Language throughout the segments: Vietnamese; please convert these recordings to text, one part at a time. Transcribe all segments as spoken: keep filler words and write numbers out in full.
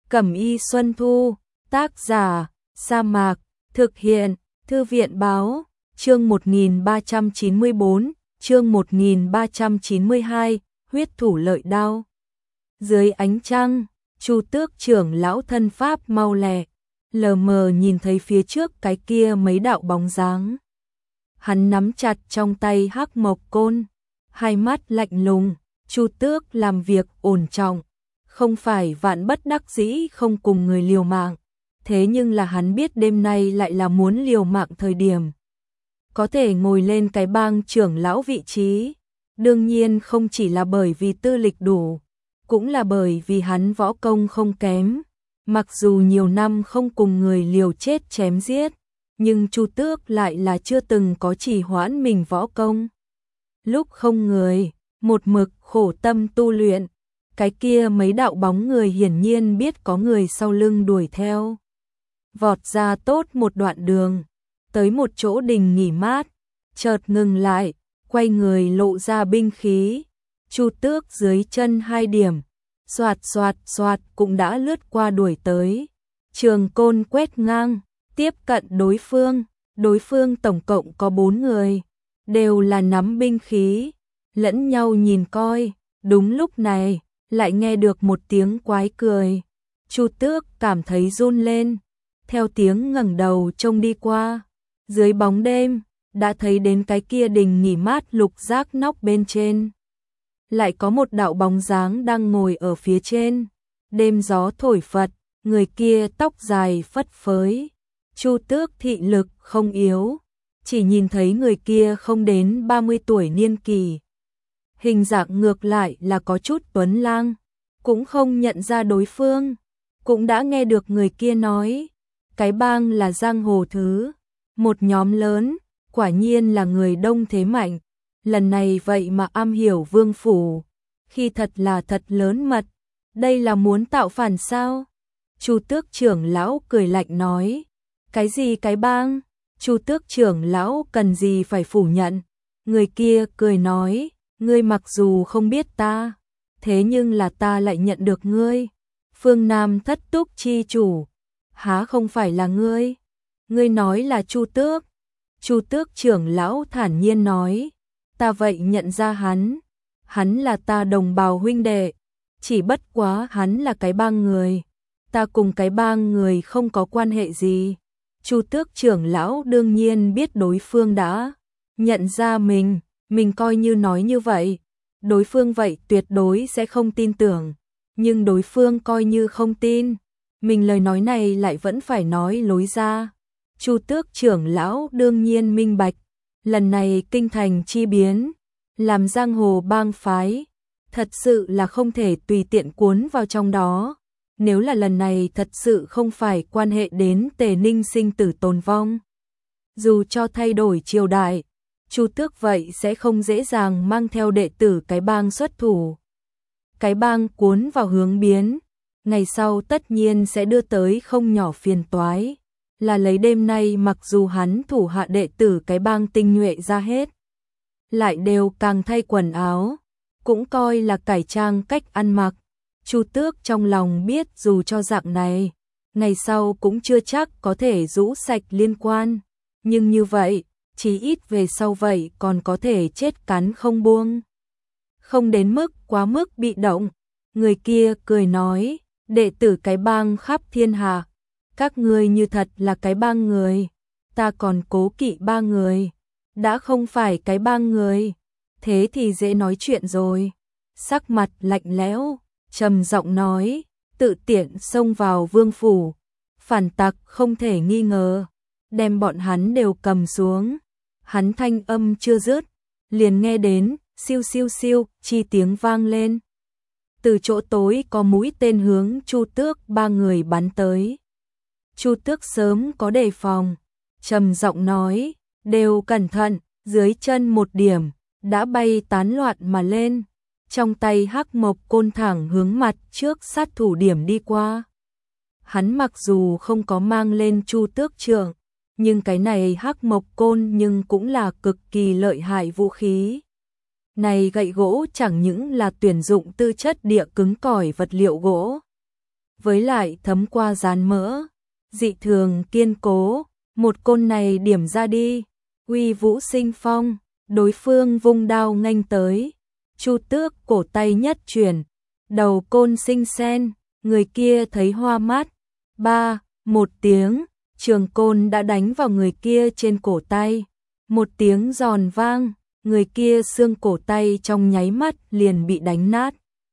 Cẩm y Xuân Thu, tác giả, Sa Mạc, thực hiện, Thư viện báo, chương một nghìn ba trăm chín mươi tư, chương một nghìn ba trăm chín mươi hai, huyết thủ lợi đao. Dưới ánh trăng, Chu Tước trưởng lão thân pháp mau lẹ, lờ mờ nhìn thấy phía trước cái kia mấy đạo bóng dáng. Hắn nắm chặt trong tay hắc mộc côn, hai mắt lạnh lùng. Chu Tước làm việc ổn trọng, không phải vạn bất đắc dĩ không cùng người liều mạng, thế nhưng là hắn biết đêm nay lại là muốn liều mạng thời điểm. Có thể ngồi lên cái bang trưởng lão vị trí, đương nhiên không chỉ là bởi vì tư lịch đủ, cũng là bởi vì hắn võ công không kém. Mặc dù nhiều năm không cùng người liều chết chém giết, nhưng Chu Tước lại là chưa từng có trì hoãn mình võ công. Lúc không người, một mực khổ tâm tu luyện, cái kia mấy đạo bóng người hiển nhiên biết có người sau lưng đuổi theo. Vọt ra tốt một đoạn đường, tới một chỗ đình nghỉ mát, chợt ngừng lại, quay người lộ ra binh khí. Chu Tước dưới chân hai điểm, xoạt xoạt xoạt cũng đã lướt qua đuổi tới. Trường côn quét ngang, tiếp cận đối phương, đối phương tổng cộng có bốn người, đều là nắm binh khí, lẫn nhau nhìn coi. Đúng lúc này, lại nghe được một tiếng quái cười. Chu Tước cảm thấy run lên, theo tiếng ngẩng đầu trông đi qua. Dưới bóng đêm, đã thấy đến cái kia đình nghỉ mát lục giác nóc bên trên. Lại có một đạo bóng dáng đang ngồi ở phía trên. Đêm gió thổi phật, người kia tóc dài phất phới. Chu Tước thị lực không yếu, chỉ nhìn thấy người kia không đến ba mươi tuổi niên kỳ. Hình dạng ngược lại là có chút tuấn lang, cũng không nhận ra đối phương, cũng đã nghe được người kia nói, cái bang là giang hồ thứ, một nhóm lớn, quả nhiên là người đông thế mạnh, lần này vậy mà am hiểu vương phủ, khi thật là thật lớn mật, đây là muốn tạo phản sao? Chu Tước trưởng lão cười lạnh nói, cái gì cái bang? Chu Tước trưởng lão cần gì phải phủ nhận? Người kia cười nói, ngươi mặc dù không biết ta, thế nhưng là ta lại nhận được ngươi. Phương Nam thất túc chi chủ, há không phải là ngươi? Ngươi nói là Chu Tước. Chu Tước trưởng lão thản nhiên nói, ta vậy nhận ra hắn, hắn là ta đồng bào huynh đệ, chỉ bất quá hắn là cái bang người, ta cùng cái bang người không có quan hệ gì. Chu Tước trưởng lão đương nhiên biết đối phương đã nhận ra mình, mình coi như nói như vậy, đối phương vậy tuyệt đối sẽ không tin tưởng, nhưng đối phương coi như không tin, mình lời nói này lại vẫn phải nói lối ra. Chu Tước trưởng lão đương nhiên minh bạch, lần này kinh thành chi biến, làm giang hồ bang phái, thật sự là không thể tùy tiện cuốn vào trong đó. Nếu là lần này thật sự không phải quan hệ đến Tề Ninh sinh tử tồn vong, dù cho thay đổi triều đại, Chu Tước vậy sẽ không dễ dàng mang theo đệ tử cái bang xuất thủ. Cái bang cuốn vào hướng biến, ngày sau tất nhiên sẽ đưa tới không nhỏ phiền toái, là lấy đêm nay mặc dù hắn thủ hạ đệ tử cái bang tinh nhuệ ra hết, lại đều càng thay quần áo, cũng coi là cải trang cách ăn mặc. Chu Tước trong lòng biết dù cho dạng này, ngày sau cũng chưa chắc có thể rũ sạch liên quan, nhưng như vậy, chí ít về sau vậy còn có thể chết cắn không buông. Không đến mức quá mức bị động, người kia cười nói, đệ tử cái bang khắp thiên hạ, các ngươi như thật là cái bang người, ta còn cố kỵ ba người, đã không phải cái bang người, thế thì dễ nói chuyện rồi. Sắc mặt lạnh lẽo, trầm giọng nói, tự tiện xông vào vương phủ, phản tặc không thể nghi ngờ, đem bọn hắn đều cầm xuống. Hắn thanh âm chưa dứt, liền nghe đến siêu siêu siêu chi tiếng vang lên. Từ chỗ tối có mũi tên hướng Chu Tước ba người bắn tới. Chu Tước sớm có đề phòng, trầm giọng nói, đều cẩn thận, dưới chân một điểm, đã bay tán loạn mà lên. Trong tay hắc mộc côn thẳng hướng mặt trước sát thủ điểm đi qua. Hắn mặc dù không có mang lên Chu Tước trượng, nhưng cái này hắc mộc côn nhưng cũng là cực kỳ lợi hại vũ khí. Này gậy gỗ chẳng những là tuyển dụng tư chất địa cứng cỏi vật liệu gỗ, với lại thấm qua dán mỡ, dị thường kiên cố, một côn này điểm ra đi, uy vũ sinh phong, đối phương vung đao nghênh tới, Chu Tước cổ tay nhất chuyển, đầu côn sinh sen, người kia thấy hoa mắt, ba, một tiếng, trường côn đã đánh vào người kia trên cổ tay, một tiếng giòn vang, người kia xương cổ tay trong nháy mắt liền bị đánh nát.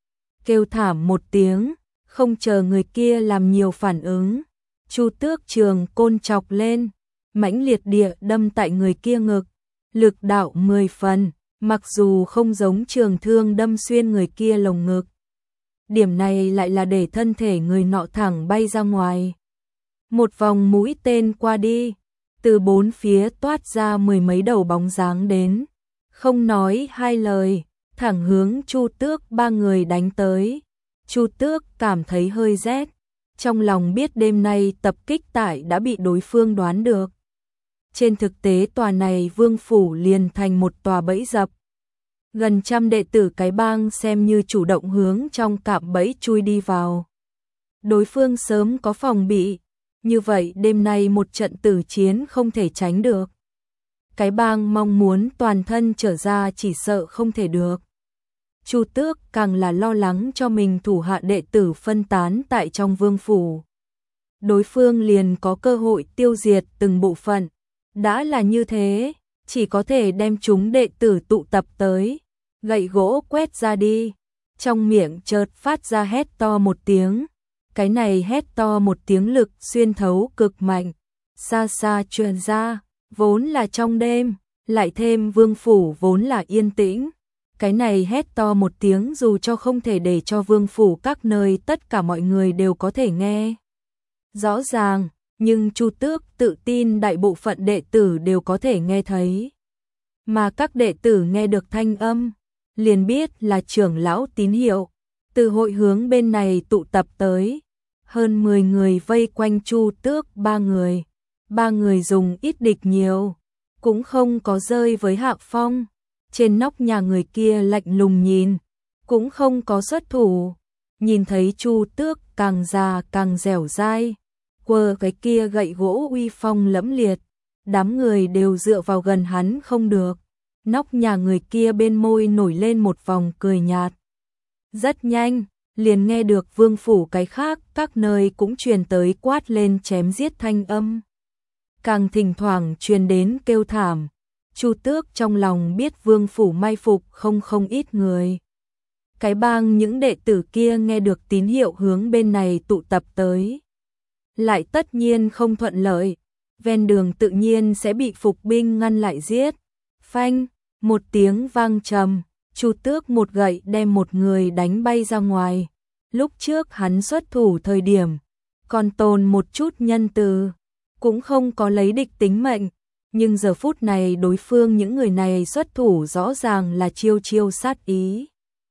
Kêu thảm một tiếng, không chờ người kia làm nhiều phản ứng, Chu Tước trường côn chọc lên, mãnh liệt địa đâm tại người kia ngực, lực đạo mười phần, mặc dù không giống trường thương đâm xuyên người kia lồng ngực. Điểm này lại là để thân thể người nọ thẳng bay ra ngoài. Một vòng mũi tên qua đi, từ bốn phía toát ra mười mấy đầu bóng dáng đến, không nói hai lời, thẳng hướng Chu Tước ba người đánh tới. Chu Tước cảm thấy hơi rét, trong lòng biết đêm nay tập kích tại đã bị đối phương đoán được. Trên thực tế tòa này vương phủ liền thành một tòa bẫy dập. Gần trăm đệ tử cái bang xem như chủ động hướng trong cạm bẫy chui đi vào. Đối phương sớm có phòng bị, như vậy đêm nay một trận tử chiến không thể tránh được. Cái bang mong muốn toàn thân trở ra chỉ sợ không thể được. Chu Tước càng là lo lắng cho mình thủ hạ đệ tử phân tán tại trong vương phủ. Đối phương liền có cơ hội tiêu diệt từng bộ phận. Đã là như thế, chỉ có thể đem chúng đệ tử tụ tập tới, gậy gỗ quét ra đi. Trong miệng chợt phát ra hét to một tiếng. Cái này hét to một tiếng lực xuyên thấu cực mạnh, xa xa truyền ra, vốn là trong đêm, lại thêm vương phủ vốn là yên tĩnh. Cái này hét to một tiếng dù cho không thể để cho vương phủ các nơi tất cả mọi người đều có thể nghe rõ ràng, nhưng Chu Tước tự tin đại bộ phận đệ tử đều có thể nghe thấy. Mà các đệ tử nghe được thanh âm, liền biết là trưởng lão tín hiệu, từ hội hướng bên này tụ tập tới. Hơn mười người vây quanh Chu Tước ba người, ba người dùng ít địch nhiều, cũng không có rơi với hạ phong. Trên nóc nhà người kia lạnh lùng nhìn, cũng không có xuất thủ. Nhìn thấy Chu Tước càng già càng dẻo dai, quơ cái kia gậy gỗ uy phong lẫm liệt, đám người đều dựa vào gần hắn không được. Nóc nhà người kia bên môi nổi lên một vòng cười nhạt. Rất nhanh, liền nghe được vương phủ cái khác các nơi cũng truyền tới quát lên chém giết thanh âm. Càng thỉnh thoảng truyền đến kêu thảm. Chu Tước trong lòng biết vương phủ mai phục không không ít người. Cái bang những đệ tử kia nghe được tín hiệu hướng bên này tụ tập tới. Lại tất nhiên không thuận lợi, ven đường tự nhiên sẽ bị phục binh ngăn lại giết. Phanh, một tiếng vang trầm, Chu Tước một gậy đem một người đánh bay ra ngoài. Lúc trước hắn xuất thủ thời điểm, còn tồn một chút nhân từ, cũng không có lấy địch tính mệnh. Nhưng giờ phút này đối phương những người này xuất thủ rõ ràng là chiêu chiêu sát ý.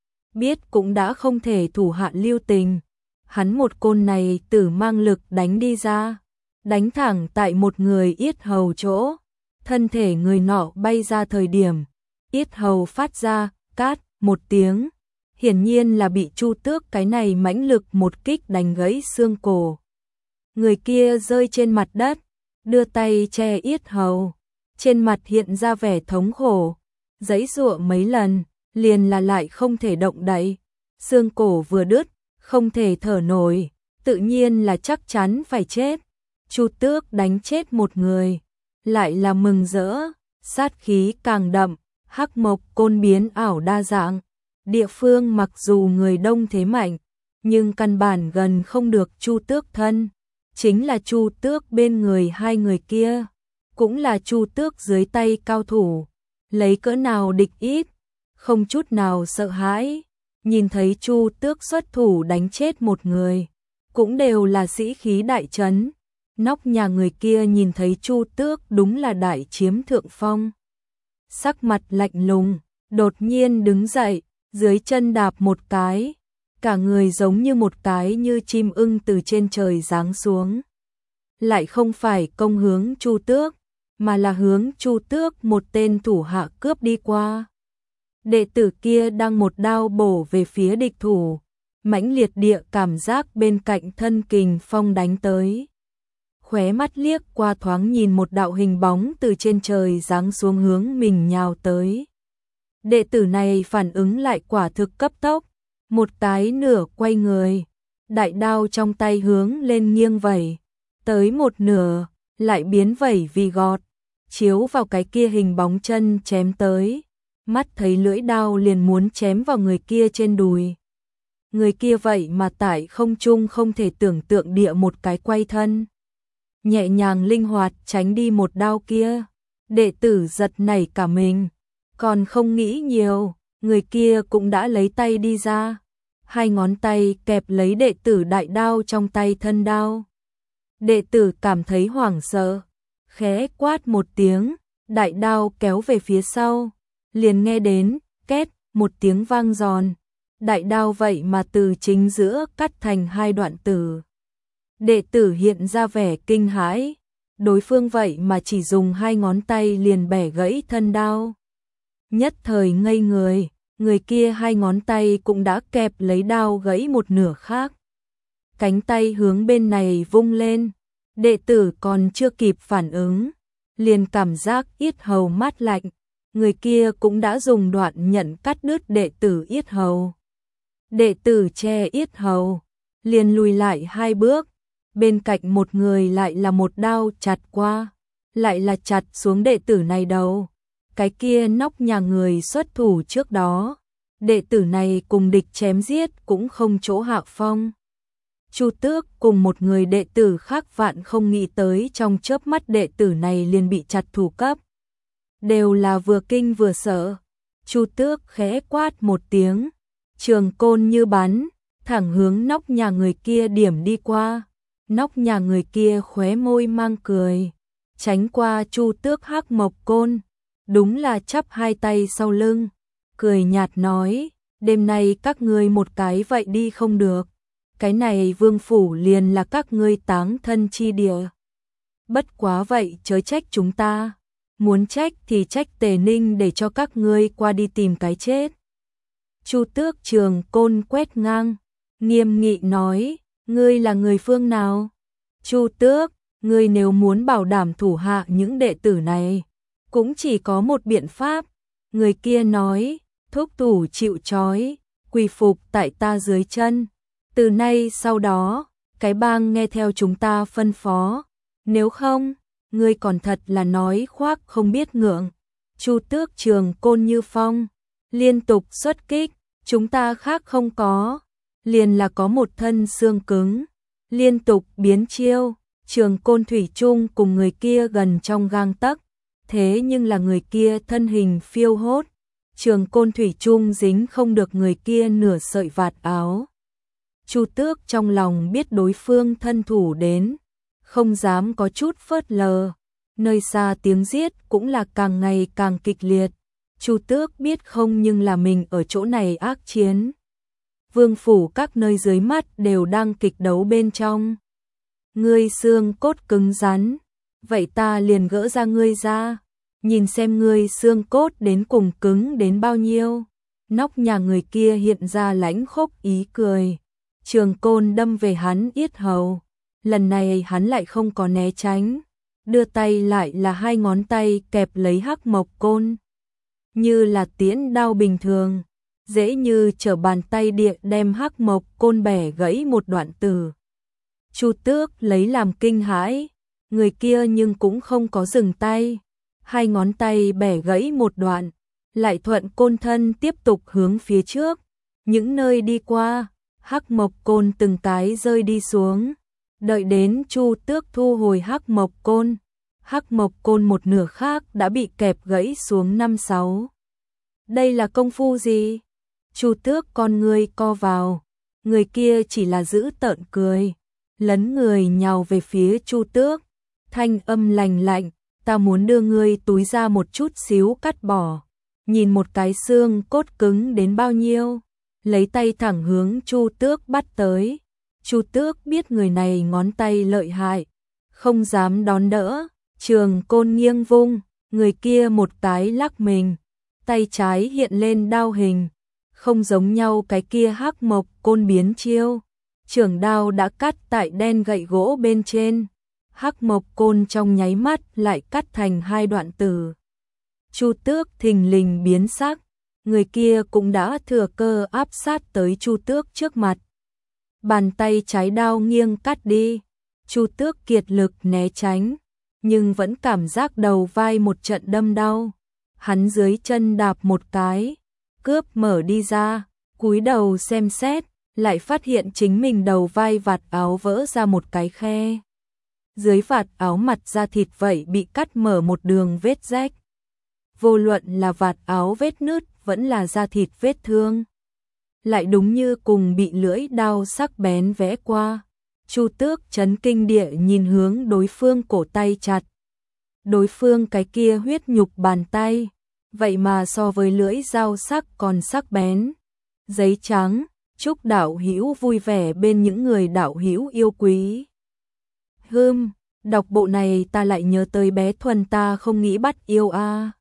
Biết cũng đã không thể thủ hạ lưu tình. Hắn một côn này tử mang lực đánh đi ra, đánh thẳng tại một người yết hầu chỗ. Thân thể người nọ bay ra thời điểm, yết hầu phát ra, cát, một tiếng. Hiển nhiên là bị Chu Tước cái này mãnh lực một kích đánh gãy xương cổ. Người kia rơi trên mặt đất, đưa tay che yết hầu, trên mặt hiện ra vẻ thống khổ, giãy giụa mấy lần, liền là lại không thể động đậy, xương cổ vừa đứt, không thể thở nổi, tự nhiên là chắc chắn phải chết. Chu Tước đánh chết một người, lại là mừng rỡ, sát khí càng đậm, hắc mộc côn biến ảo đa dạng. Địa phương mặc dù người đông thế mạnh, nhưng căn bản gần không được Chu Tước thân. Chính là Chu Tước bên người hai người kia, cũng là Chu Tước dưới tay cao thủ, lấy cỡ nào địch ít, không chút nào sợ hãi. Nhìn thấy Chu Tước xuất thủ đánh chết một người, cũng đều là sĩ khí đại trấn. Nóc nhà người kia nhìn thấy Chu Tước đúng là đại chiếm thượng phong. Sắc mặt lạnh lùng, đột nhiên đứng dậy, dưới chân đạp một cái, cả người giống như một cái như chim ưng từ trên trời giáng xuống. Lại không phải công hướng Chu Tước, mà là hướng Chu Tước một tên thủ hạ cướp đi qua. Đệ tử kia đang một đao bổ về phía địch thủ, mãnh liệt địa cảm giác bên cạnh thân kình phong đánh tới. Khóe mắt liếc qua thoáng nhìn một đạo hình bóng từ trên trời giáng xuống hướng mình nhào tới. Đệ tử này phản ứng lại quả thực cấp tốc, một cái nửa quay người, đại đao trong tay hướng lên nghiêng vẩy, tới một nửa, lại biến vẩy vì gọt, chiếu vào cái kia hình bóng chân chém tới, mắt thấy lưỡi đao liền muốn chém vào người kia trên đùi. Người kia vậy mà tại không trung không thể tưởng tượng địa một cái quay thân, nhẹ nhàng linh hoạt tránh đi một đao kia. Đệ tử giật nảy cả mình, còn không nghĩ nhiều, người kia cũng đã lấy tay đi ra, hai ngón tay kẹp lấy đệ tử đại đao trong tay thân đao. Đệ tử cảm thấy hoảng sợ, khẽ quát một tiếng, đại đao kéo về phía sau, liền nghe đến két một tiếng vang giòn, đại đao vậy mà từ chính giữa cắt thành hai đoạn tử. Đệ tử hiện ra vẻ kinh hãi, đối phương vậy mà chỉ dùng hai ngón tay liền bẻ gãy thân đao. Nhất thời ngây người, người kia hai ngón tay cũng đã kẹp lấy đao gãy một nửa khác. Cánh tay hướng bên này vung lên, đệ tử còn chưa kịp phản ứng, liền cảm giác yết hầu mát lạnh, người kia cũng đã dùng đoạn nhận cắt đứt đệ tử yết hầu. Đệ tử che yết hầu, liền lùi lại hai bước, bên cạnh một người lại là một đao chặt qua, lại là chặt xuống đệ tử này đầu. Cái kia nóc nhà người xuất thủ trước đó, đệ tử này cùng địch chém giết cũng không chỗ hạ phong. Chu Tước cùng một người đệ tử khác vạn không nghĩ tới trong chớp mắt đệ tử này liền bị chặt thủ cấp. Đều là vừa kinh vừa sợ. Chu Tước khẽ quát một tiếng, trường côn như bắn, thẳng hướng nóc nhà người kia điểm đi qua. Nóc nhà người kia khóe môi mang cười, tránh qua Chu Tước hắc mộc côn, đúng là chắp hai tay sau lưng, cười nhạt nói, đêm nay các ngươi một cái vậy đi không được, cái này vương phủ liền là các ngươi táng thân chi địa. Bất quá vậy chớ trách chúng ta, muốn trách thì trách Tề Ninh để cho các ngươi qua đi tìm cái chết. Chu Tước trường côn quét ngang, nghiêm nghị nói, ngươi là người phương nào? Chu Tước, ngươi nếu muốn bảo đảm thủ hạ những đệ tử này, cũng chỉ có một biện pháp. Người kia nói, thúc thủ chịu trói, quỳ phục tại ta dưới chân. Từ nay sau đó, cái bang nghe theo chúng ta phân phó. Nếu không, ngươi còn thật là nói khoác không biết ngượng. Chu Tước trường côn như phong, liên tục xuất kích, chúng ta khác không có, liền là có một thân xương cứng, liên tục biến chiêu, trường côn thủy chung cùng người kia gần trong gang tấc, thế nhưng là người kia thân hình phiêu hốt, trường côn thủy chung dính không được người kia nửa sợi vạt áo. Chu Tước trong lòng biết đối phương thân thủ đến, không dám có chút phớt lờ, nơi xa tiếng giết cũng là càng ngày càng kịch liệt. Chu Tước biết không nhưng là mình ở chỗ này ác chiến. Vương phủ các nơi dưới mắt đều đang kịch đấu bên trong. Ngươi xương cốt cứng rắn, vậy ta liền gỡ ra ngươi ra, nhìn xem ngươi xương cốt đến cùng cứng đến bao nhiêu. Nóc nhà người kia hiện ra lãnh khốc ý cười, trường côn đâm về hắn yết hầu, lần này hắn lại không có né tránh, đưa tay lại là hai ngón tay kẹp lấy hắc mộc côn, như là tiễn đao bình thường, dễ như trở bàn tay địa đem hắc mộc côn bẻ gãy một đoạn tử. Chu Tước lấy làm kinh hãi, người kia nhưng cũng không có dừng tay, hai ngón tay bẻ gãy một đoạn, lại thuận côn thân tiếp tục hướng phía trước, những nơi đi qua, hắc mộc côn từng cái rơi đi xuống, đợi đến Chu Tước thu hồi hắc mộc côn, hắc mộc côn một nửa khác đã bị kẹp gãy xuống năm sáu. Đây là công phu gì? Chu Tước con ngươi co vào, người kia chỉ là giữ tợn cười, lấn người nhào về phía Chu Tước, thanh âm lành lạnh, ta muốn đưa ngươi túi ra một chút xíu cắt bỏ, nhìn một cái xương cốt cứng đến bao nhiêu, lấy tay thẳng hướng Chu Tước bắt tới. Chu Tước biết người này ngón tay lợi hại, không dám đón đỡ, trường côn nghiêng vung, người kia một cái lắc mình, tay trái hiện lên đao hình, không giống nhau cái kia Hắc Mộc Côn biến chiêu. Trường đao đã cắt tại đen gậy gỗ bên trên, Hắc Mộc Côn trong nháy mắt lại cắt thành hai đoạn tử. Chu Tước thình lình biến sắc, người kia cũng đã thừa cơ áp sát tới Chu Tước trước mặt. Bàn tay trái đao nghiêng cắt đi, Chu Tước kiệt lực né tránh, nhưng vẫn cảm giác đầu vai một trận đâm đau. Hắn dưới chân đạp một cái, cướp mở đi ra, cúi đầu xem xét, lại phát hiện chính mình đầu vai vạt áo vỡ ra một cái khe. Dưới vạt áo mặt da thịt vậy bị cắt mở một đường vết rách. Vô luận là vạt áo vết nứt vẫn là da thịt vết thương, lại đúng như cùng bị lưỡi đao sắc bén vẽ qua. Chu Tước chấn kinh địa nhìn hướng đối phương cổ tay chặt. Đối phương cái kia huyết nhục bàn tay, vậy mà so với lưỡi dao sắc còn sắc bén. Giấy trắng, chúc đạo hữu vui vẻ bên những người đạo hữu yêu quý. Hừm, đọc bộ này ta lại nhớ tới bé Thuần ta không nghĩ bắt yêu a.